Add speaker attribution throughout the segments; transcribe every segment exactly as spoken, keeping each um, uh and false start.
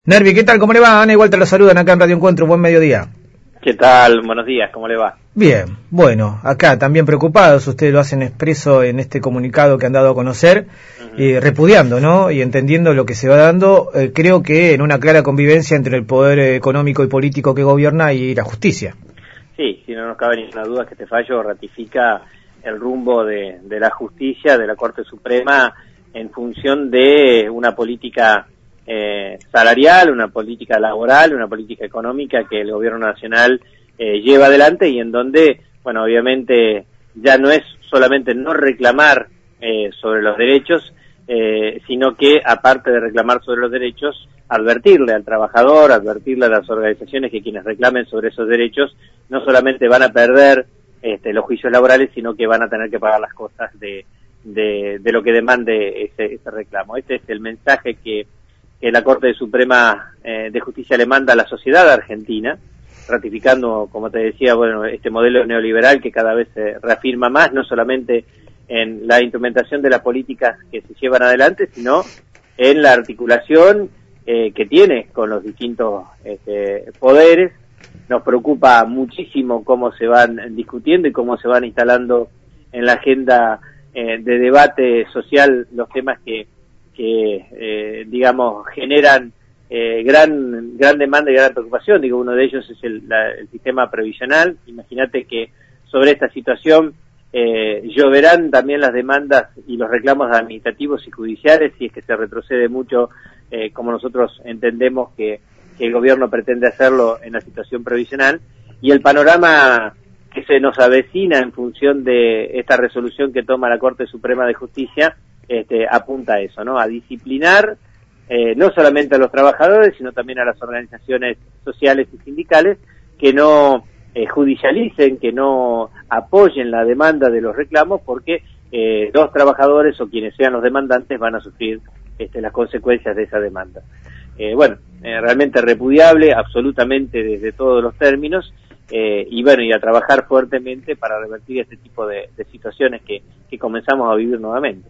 Speaker 1: Nervi, ¿qué tal? ¿Cómo le va? Ana y Walter lo saludan acá en Radio Encuentro. Buen mediodía.
Speaker 2: ¿Qué tal? Buenos días, ¿cómo le va?
Speaker 1: Bien, bueno, acá también preocupados, ustedes lo hacen expreso en este comunicado que han dado a conocer, uh-huh. eh, repudiando, ¿no? Y entendiendo lo que se va dando, eh, creo que en una clara convivencia entre el poder económico y político que gobierna y la justicia.
Speaker 2: Sí, si no nos cabe ninguna duda que este fallo ratifica el rumbo de, de la justicia, de la Corte Suprema, en función de una política Eh, salarial, una política laboral, una política económica que el gobierno nacional eh, lleva adelante y en donde, bueno, obviamente ya no es solamente no reclamar eh, sobre los derechos, eh, sino que aparte de reclamar sobre los derechos, advertirle al trabajador, advertirle a las organizaciones que quienes reclamen sobre esos derechos no solamente van a perder este, los juicios laborales, sino que van a tener que pagar las costas de, de, de lo que demande ese, ese reclamo. Este es el mensaje que que la Corte Suprema eh, de Justicia le manda a la sociedad argentina, ratificando, como te decía, bueno, este modelo neoliberal que cada vez se reafirma más, no solamente en la instrumentación de las políticas que se llevan adelante, sino en la articulación eh, que tiene con los distintos este, poderes. Nos preocupa muchísimo cómo se van discutiendo y cómo se van instalando en la agenda eh, de debate social los temas que que, eh, digamos, generan eh, gran gran demanda y gran preocupación. Digo, uno de ellos es el, la, el sistema previsional. Imagínate que sobre esta situación eh, lloverán también las demandas y los reclamos administrativos y judiciales si es que se retrocede mucho, eh, como nosotros entendemos que, que el gobierno pretende hacerlo en la situación previsional. Y el panorama que se nos avecina en función de esta resolución que toma la Corte Suprema de Justicia Este, apunta a eso, ¿no? A disciplinar eh, no solamente a los trabajadores, sino también a las organizaciones sociales y sindicales que no eh, judicialicen, que no apoyen la demanda de los reclamos, porque eh, los trabajadores o quienes sean los demandantes van a sufrir este, las consecuencias de esa demanda. Eh, bueno, eh, realmente repudiable, absolutamente desde todos los términos. Eh, y bueno, y a trabajar fuertemente para revertir este tipo de, de situaciones que, que comenzamos a vivir nuevamente.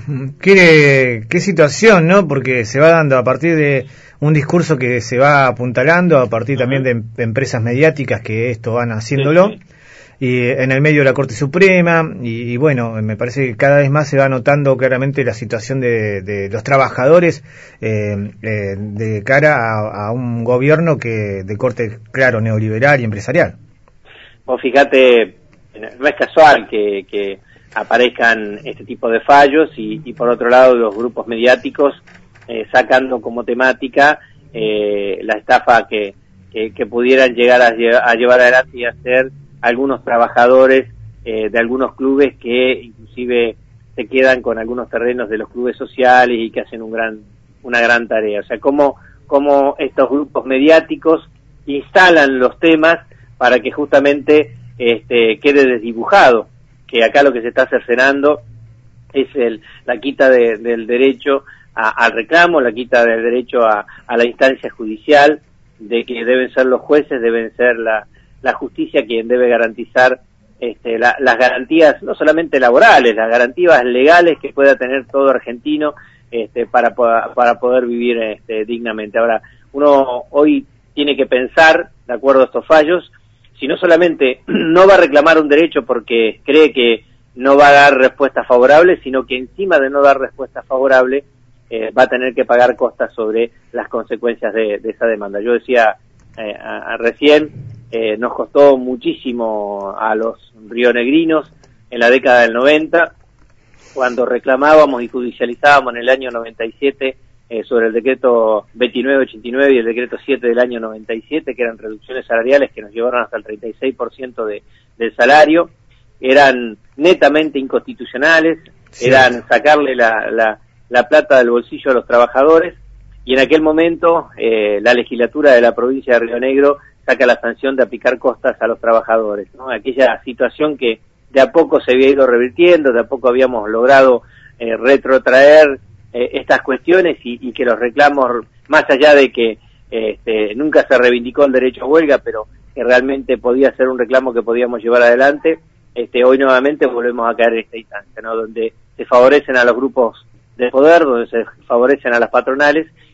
Speaker 1: ¿Qué, qué situación, no? Porque se va dando a partir de un discurso que se va apuntalando, a partir uh-huh. también de, em- de empresas mediáticas que esto van haciéndolo, sí, sí. y en el medio de la Corte Suprema, y, y bueno, me parece que cada vez más se va notando claramente la situación de, de los trabajadores eh, eh, de cara a, a un gobierno que de corte, claro, neoliberal y empresarial.
Speaker 2: Vos fíjate, no es casual que, que aparezcan este tipo de fallos y, y por otro lado los grupos mediáticos eh, sacando como temática eh, la estafa que, que, que pudieran llegar a, a llevar adelante y hacer algunos trabajadores eh, de algunos clubes que inclusive se quedan con algunos terrenos de los clubes sociales y que hacen un gran una gran tarea. O sea, cómo, cómo estos grupos mediáticos instalan los temas para que justamente este, quede desdibujado, que acá lo que se está cercenando es el, la quita de, del derecho a, al reclamo, la quita del derecho a, a la instancia judicial, de que deben ser los jueces, deben ser la la justicia quien debe garantizar este, la, las garantías, no solamente laborales, las garantías legales que pueda tener todo argentino este, para, para poder vivir este, dignamente. Ahora, uno hoy tiene que pensar, de acuerdo a estos fallos, si no solamente no va a reclamar un derecho porque cree que no va a dar respuesta favorable, sino que encima de no dar respuesta favorable, eh, va a tener que pagar costas sobre las consecuencias de, de esa demanda. Yo decía eh, a, a recién, Eh, nos costó muchísimo a los rionegrinos en la década del noventa, cuando reclamábamos y judicializábamos en el año noventa y siete eh, sobre el decreto veintinueve ochenta y nueve y el decreto siete del año noventa y siete, que eran reducciones salariales que nos llevaron hasta el treinta y seis por ciento de, del salario, eran netamente inconstitucionales, sí. eran sacarle la, la, la plata del bolsillo a los trabajadores, y en aquel momento eh, la legislatura de la provincia de Río Negro saca la sanción de aplicar costas a los trabajadores, ¿no? Aquella situación que de a poco se había ido revirtiendo, de a poco habíamos logrado eh, retrotraer eh, estas cuestiones y, y que los reclamos, más allá de que este, nunca se reivindicó el derecho a huelga, pero que realmente podía ser un reclamo que podíamos llevar adelante, este, hoy nuevamente volvemos a caer en esta instancia, ¿no? Donde se favorecen a los grupos de poder, donde se favorecen a las patronales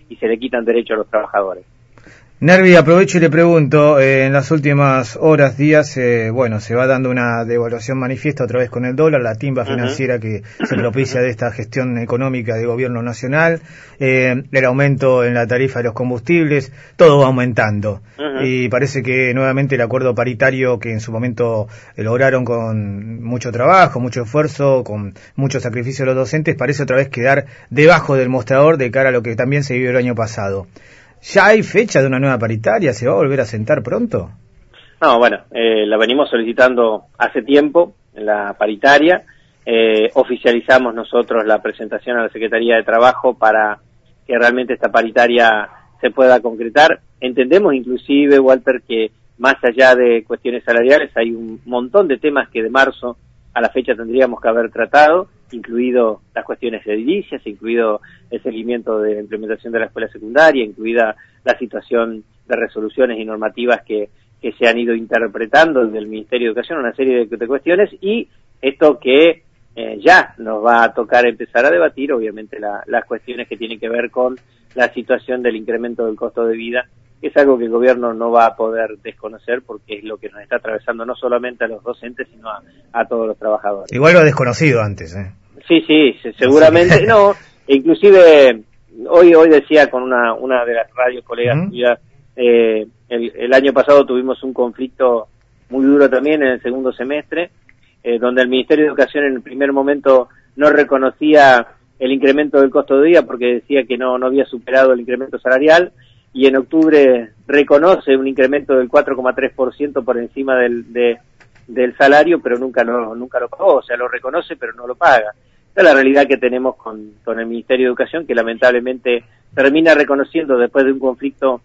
Speaker 2: y se le quitan derechos a los trabajadores.
Speaker 1: Nervi, aprovecho y le pregunto, eh, en las últimas horas, días, eh, bueno, se va dando una devaluación manifiesta otra vez con el dólar, la timba financiera uh-huh. que se propicia de esta gestión económica de gobierno nacional, eh, el aumento en la tarifa de los combustibles, todo va aumentando. Uh-huh. Y parece que nuevamente el acuerdo paritario que en su momento lograron con mucho trabajo, mucho esfuerzo, con mucho sacrificio de los docentes, parece otra vez quedar debajo del mostrador de cara a lo que también se vivió el año pasado. ¿Ya hay fecha de una nueva paritaria? ¿Se va a volver a sentar pronto?
Speaker 2: No, bueno, eh, la venimos solicitando hace tiempo, la paritaria. Eh, oficializamos nosotros la presentación a la Secretaría de Trabajo para que realmente esta paritaria se pueda concretar. Entendemos inclusive, Walter, que más allá de cuestiones salariales hay un montón de temas que de marzo a la fecha tendríamos que haber tratado, incluido las cuestiones edilicias, incluido el seguimiento de la implementación de la escuela secundaria, incluida la situación de resoluciones y normativas que, que se han ido interpretando desde el Ministerio de Educación, una serie de, de cuestiones, y esto que eh, ya nos va a tocar empezar a debatir, obviamente la, las cuestiones que tienen que ver con la situación del incremento del costo de vida, que es algo que el gobierno no va a poder desconocer porque es lo que nos está atravesando no solamente a los docentes, sino a, a todos los trabajadores.
Speaker 1: Igual lo ha desconocido antes, ¿eh?
Speaker 2: Sí, sí, seguramente, no, inclusive hoy hoy decía con una una de las radios colegas, uh-huh. ya, eh, el, el año pasado tuvimos un conflicto muy duro también en el segundo semestre, eh, donde el Ministerio de Educación en el primer momento no reconocía el incremento del costo de vida porque decía que no, no había superado el incremento salarial, y en octubre reconoce un incremento del cuatro coma tres por ciento por encima del, de, del salario, pero nunca lo, nunca lo pagó, o sea, lo reconoce pero no lo paga. Esta es la realidad que tenemos con, con el Ministerio de Educación, que lamentablemente termina reconociendo después de un conflicto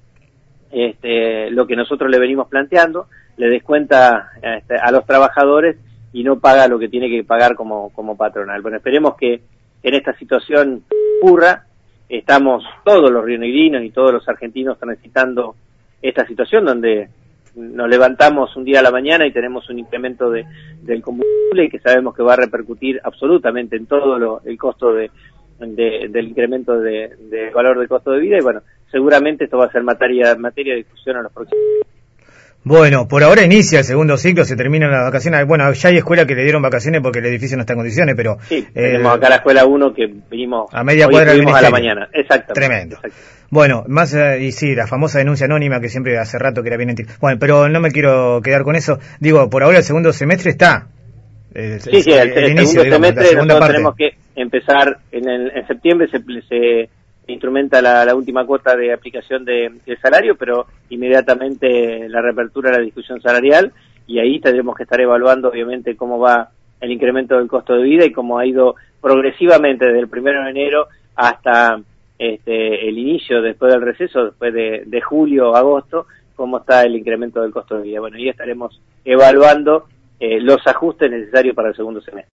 Speaker 2: este, lo que nosotros le venimos planteando, le descuenta este, a los trabajadores y no paga lo que tiene que pagar como, como patronal. Bueno, esperemos que en esta situación ocurra. Estamos todos los rionegrinos y todos los argentinos transitando esta situación donde nos levantamos un día a la mañana y tenemos un incremento de, del combustible y que sabemos que va a repercutir absolutamente en todo lo, el costo de, de, del incremento de, de valor del costo de vida, y bueno, seguramente esto va a ser materia, materia de discusión en los próximos días.
Speaker 1: Bueno, por ahora inicia el segundo ciclo, se terminan las vacaciones. Bueno, ya hay escuelas que le dieron vacaciones porque el edificio no está en condiciones, pero...
Speaker 2: Sí, tenemos eh, acá la escuela uno que vinimos...
Speaker 1: A media cuadra del
Speaker 2: ministerio. A la mañana, exactamente.
Speaker 1: Tremendo.
Speaker 2: Exacto.
Speaker 1: Bueno, más, eh, y sí, la famosa denuncia anónima que siempre hace rato que era bien... Enti- bueno, pero no me quiero quedar con eso. Digo, por ahora el segundo semestre está.
Speaker 2: El, sí, sí, el, el, el inicio, segundo digamos, semestre nosotros parte. Tenemos que empezar en, el, en septiembre, se... se instrumenta la, la última cuota de aplicación de, de salario, pero inmediatamente la reapertura de la discusión salarial, y ahí tendremos que estar evaluando obviamente cómo va el incremento del costo de vida y cómo ha ido progresivamente desde el primero de enero hasta este, el inicio, después del receso, después de, de julio, agosto, cómo está el incremento del costo de vida. Bueno, ahí estaremos evaluando eh, los ajustes necesarios para el segundo semestre.